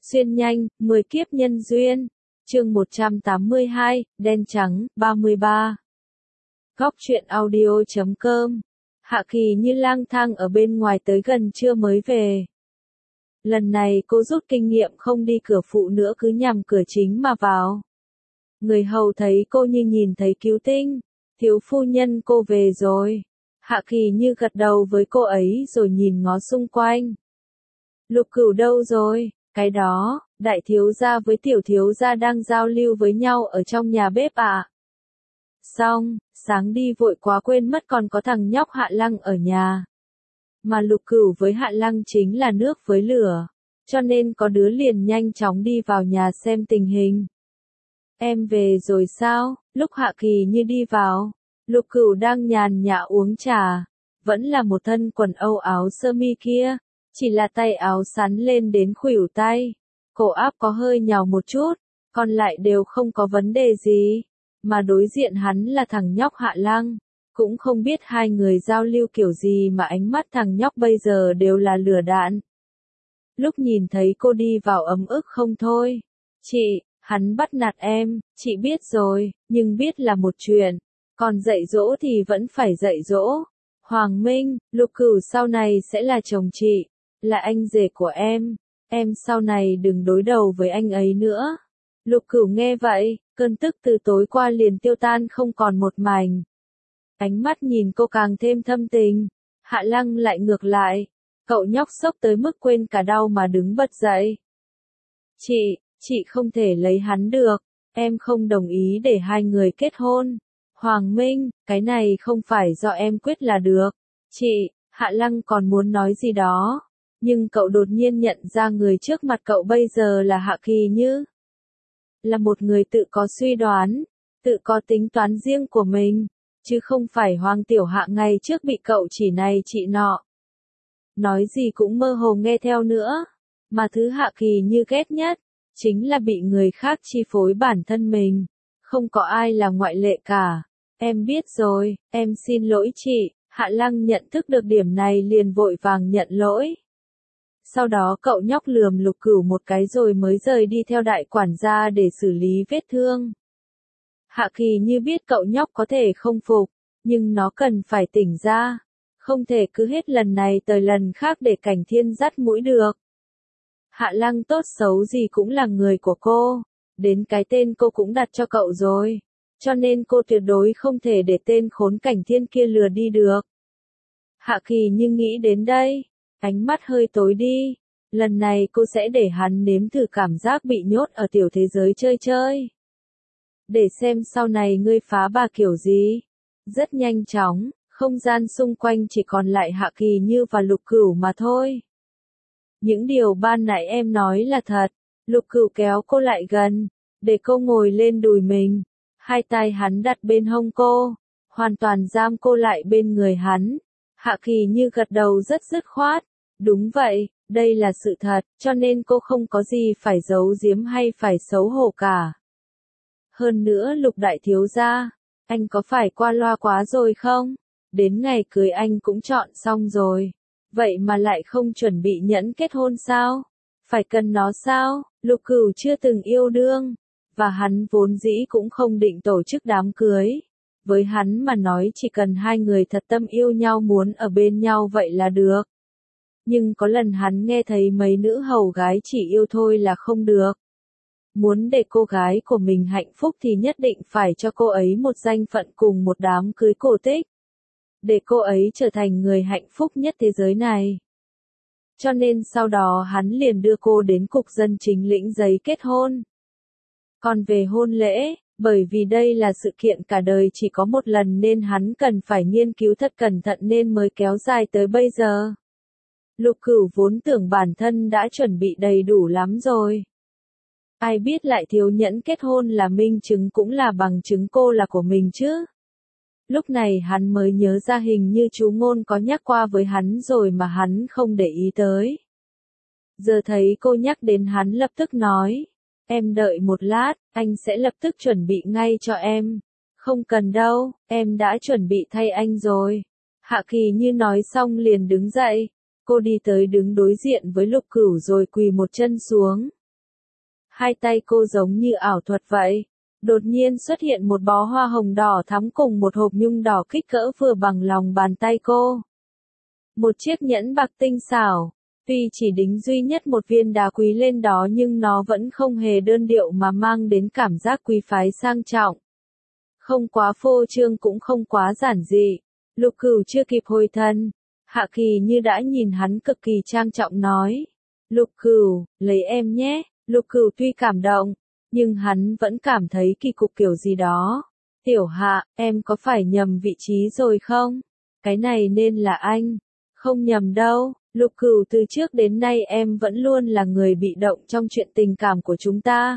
Xuyên nhanh, 10 kiếp nhân duyên. Chương 182, đen trắng, 33. Góc truyện audio.com. Hạ Kỳ như lang thang ở bên ngoài tới gần trưa mới về. Lần này cô rút kinh nghiệm không đi cửa phụ nữa, cứ nhằm cửa chính mà vào. Người hầu thấy cô như nhìn thấy cứu tinh. Thiếu phu nhân cô về rồi. Hạ Kỳ như gật đầu với cô ấy rồi nhìn ngó xung quanh. Lục Cửu đâu rồi? Cái đó, đại thiếu gia với tiểu thiếu gia đang giao lưu với nhau ở trong nhà bếp ạ. Xong, sáng đi vội quá quên mất còn có thằng nhóc Hạ Lăng ở nhà. Mà Lục Cửu với Hạ Lăng chính là nước với lửa, cho nên có đứa liền nhanh chóng đi vào nhà xem tình hình. Em về rồi sao? Lúc Hạ Kỳ như đi vào, Lục Cửu đang nhàn nhã uống trà, vẫn là một thân quần âu áo sơ mi kia, chỉ là tay áo sắn lên đến khuỷu tay, cổ áp có hơi nhào một chút, còn lại đều không có vấn đề gì, mà đối diện hắn là thằng nhóc Hạ Lăng, cũng không biết hai người giao lưu kiểu gì mà ánh mắt thằng nhóc bây giờ đều là lửa đạn. Lúc nhìn thấy cô đi vào ấm ức không thôi. Chị, hắn bắt nạt em, chị biết rồi, nhưng biết là một chuyện, còn dạy dỗ thì vẫn phải dạy dỗ. Hoàng Minh, Lục Cửu sau này sẽ là chồng chị, là anh rể của em sau này đừng đối đầu với anh ấy nữa. Lục Cửu nghe vậy, cơn tức từ tối qua liền tiêu tan không còn một mảnh. Ánh mắt nhìn cô càng thêm thâm tình. Hạ Lăng lại ngược lại, cậu nhóc sốc tới mức quên cả đau mà đứng bật dậy. Chị không thể lấy hắn được, em không đồng ý để hai người kết hôn. Hoàng Minh, cái này không phải do em quyết là được. Hạ Lăng còn muốn nói gì đó, nhưng cậu đột nhiên nhận ra người trước mặt cậu bây giờ là Hạ Kỳ Như. Là một người tự có suy đoán, tự có tính toán riêng của mình, chứ không phải Hoàng Tiểu Hạ ngày trước bị cậu chỉ này chỉ nọ. Nói gì cũng mơ hồ nghe theo nữa, mà thứ Hạ Kỳ Như ghét nhất, chính là bị người khác chi phối bản thân mình, không có ai là ngoại lệ cả. Em biết rồi, em xin lỗi chị. Hạ Lăng nhận thức được điểm này liền vội vàng nhận lỗi. Sau đó cậu nhóc lườm Lục Cửu một cái rồi mới rời đi theo đại quản gia để xử lý vết thương. Hạ Kỳ Như biết cậu nhóc có thể không phục, nhưng nó cần phải tỉnh ra, không thể cứ hết lần này tới lần khác để Cảnh Thiên dắt mũi được. Hạ Lăng tốt xấu gì cũng là người của cô, đến cái tên cô cũng đặt cho cậu rồi, cho nên cô tuyệt đối không thể để tên khốn Cảnh Thiên kia lừa đi được. Hạ Kỳ Như nghĩ đến đây, ánh mắt hơi tối đi, lần này cô sẽ để hắn nếm thử cảm giác bị nhốt ở tiểu thế giới chơi chơi. Để xem sau này ngươi phá bà kiểu gì. Rất nhanh chóng, không gian xung quanh chỉ còn lại Hạ Kỳ Như và Lục Cửu mà thôi. Những điều ban nãy em nói là thật. Lục Cửu kéo cô lại gần, để cô ngồi lên đùi mình. Hai tay hắn đặt bên hông cô, hoàn toàn giam cô lại bên người hắn. Hạ Kỳ Như gật đầu rất dứt khoát. Đúng vậy, đây là sự thật, cho nên cô không có gì phải giấu giếm hay phải xấu hổ cả. Hơn nữa Lục đại thiếu gia, anh có phải qua loa quá rồi không? Đến ngày cưới anh cũng chọn xong rồi. Vậy mà lại không chuẩn bị nhẫn kết hôn sao? Phải cần nó sao? Lục Cửu chưa từng yêu đương, và hắn vốn dĩ cũng không định tổ chức đám cưới. Với hắn mà nói chỉ cần hai người thật tâm yêu nhau muốn ở bên nhau vậy là được. Nhưng có lần hắn nghe thấy mấy nữ hầu gái chỉ yêu thôi là không được. Muốn để cô gái của mình hạnh phúc thì nhất định phải cho cô ấy một danh phận cùng một đám cưới cổ tích. Để cô ấy trở thành người hạnh phúc nhất thế giới này. Cho nên sau đó hắn liền đưa cô đến cục dân chính lĩnh giấy kết hôn. Còn về hôn lễ, bởi vì đây là sự kiện cả đời chỉ có một lần nên hắn cần phải nghiên cứu thật cẩn thận nên mới kéo dài tới bây giờ. Lục Cửu vốn tưởng bản thân đã chuẩn bị đầy đủ lắm rồi. Ai biết lại thiếu nhẫn kết hôn là minh chứng cũng là bằng chứng cô là của mình chứ. Lúc này hắn mới nhớ ra hình như chú Ngôn có nhắc qua với hắn rồi mà hắn không để ý tới. Giờ thấy cô nhắc đến hắn lập tức nói. Em đợi một lát, anh sẽ lập tức chuẩn bị ngay cho em. Không cần đâu, em đã chuẩn bị thay anh rồi. Hạ Kỳ Như nói xong liền đứng dậy. Cô đi tới đứng đối diện với Lục Cửu rồi quỳ một chân xuống. Hai tay cô giống như ảo thuật vậy. Đột nhiên xuất hiện một bó hoa hồng đỏ thắm cùng một hộp nhung đỏ kích cỡ vừa bằng lòng bàn tay cô. Một chiếc nhẫn bạc tinh xảo. Tuy chỉ đính duy nhất một viên đá quý lên đó nhưng nó vẫn không hề đơn điệu mà mang đến cảm giác quý phái sang trọng. Không quá phô trương cũng không quá giản dị. Lục Cửu chưa kịp hồi thân, Hạ Kỳ Như đã nhìn hắn cực kỳ trang trọng nói. Lục Cửu, lấy em nhé. Lục Cửu tuy cảm động, nhưng hắn vẫn cảm thấy kỳ cục kiểu gì đó. Tiểu Hạ, em có phải nhầm vị trí rồi không? Cái này nên là anh. Không nhầm đâu, Lục Cửu, từ trước đến nay em vẫn luôn là người bị động trong chuyện tình cảm của chúng ta.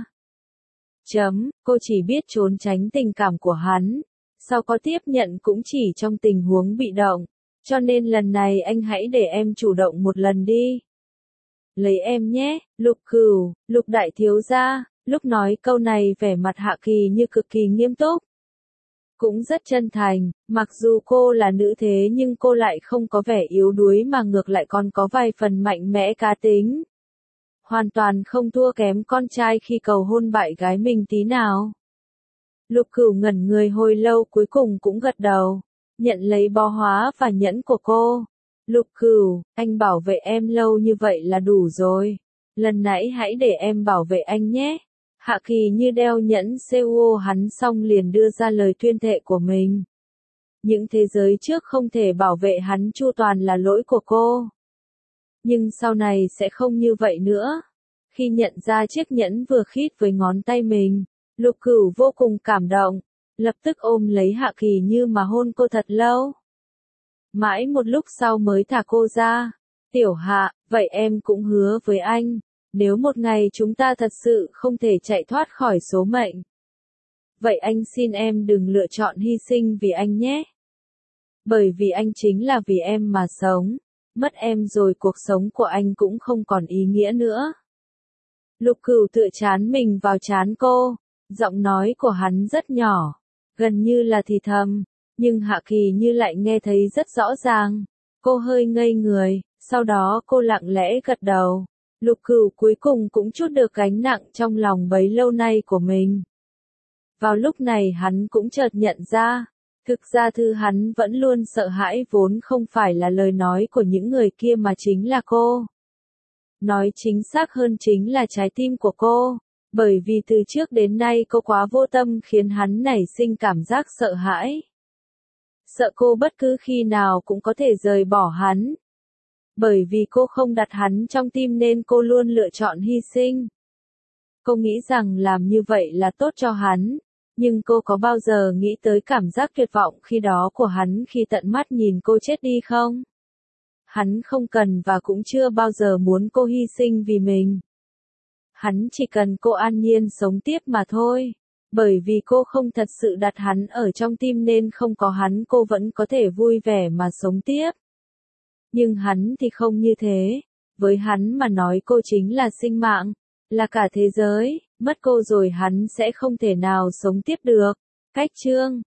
Cô chỉ biết trốn tránh tình cảm của hắn, sau có tiếp nhận cũng chỉ trong tình huống bị động, cho nên lần này anh hãy để em chủ động một lần đi. Lấy em nhé, Lục Cửu, Lục đại thiếu gia. Lúc nói câu này vẻ mặt Hạ Kỳ Như cực kỳ nghiêm túc. Cũng rất chân thành, mặc dù cô là nữ thế nhưng cô lại không có vẻ yếu đuối mà ngược lại còn có vài phần mạnh mẽ cá tính. Hoàn toàn không thua kém con trai khi cầu hôn bạn gái mình tí nào. Lục Cửu ngẩn người hồi lâu cuối cùng cũng gật đầu, nhận lấy bó hoa và nhẫn của cô. Lục Cửu, anh bảo vệ em lâu như vậy là đủ rồi. Lần nãy hãy để em bảo vệ anh nhé. Hạ Kỳ Như đeo nhẫn CUO hắn xong liền đưa ra lời tuyên thệ của mình. Những thế giới trước không thể bảo vệ hắn chu toàn là lỗi của cô. Nhưng sau này sẽ không như vậy nữa. Khi nhận ra chiếc nhẫn vừa khít với ngón tay mình, Lục Cửu vô cùng cảm động, lập tức ôm lấy Hạ Kỳ Như mà hôn cô thật lâu. Mãi một lúc sau mới thả cô ra. Tiểu Hạ, vậy em cũng hứa với anh, nếu một ngày chúng ta thật sự không thể chạy thoát khỏi số mệnh, vậy anh xin em đừng lựa chọn hy sinh vì anh nhé. Bởi vì anh chính là vì em mà sống, mất em rồi cuộc sống của anh cũng không còn ý nghĩa nữa. Lục Cửu tựa trán mình vào trán cô, giọng nói của hắn rất nhỏ, gần như là thì thầm, nhưng Hạ Kỳ Như lại nghe thấy rất rõ ràng. Cô hơi ngây người, sau đó cô lặng lẽ gật đầu. Lục Cửu cuối cùng cũng trút được gánh nặng trong lòng bấy lâu nay của mình. Vào lúc này hắn cũng chợt nhận ra, thực ra thứ hắn vẫn luôn sợ hãi vốn không phải là lời nói của những người kia mà chính là cô. Nói chính xác hơn chính là trái tim của cô, bởi vì từ trước đến nay cô quá vô tâm khiến hắn nảy sinh cảm giác sợ hãi. Sợ cô bất cứ khi nào cũng có thể rời bỏ hắn. Bởi vì cô không đặt hắn trong tim nên cô luôn lựa chọn hy sinh. Cô nghĩ rằng làm như vậy là tốt cho hắn, nhưng cô có bao giờ nghĩ tới cảm giác tuyệt vọng khi đó của hắn khi tận mắt nhìn cô chết đi không? Hắn không cần và cũng chưa bao giờ muốn cô hy sinh vì mình. Hắn chỉ cần cô an nhiên sống tiếp mà thôi. Bởi vì cô không thật sự đặt hắn ở trong tim nên không có hắn cô vẫn có thể vui vẻ mà sống tiếp. Nhưng hắn thì không như thế. Với hắn mà nói cô chính là sinh mạng, là cả thế giới, mất cô rồi hắn sẽ không thể nào sống tiếp được. Cách chương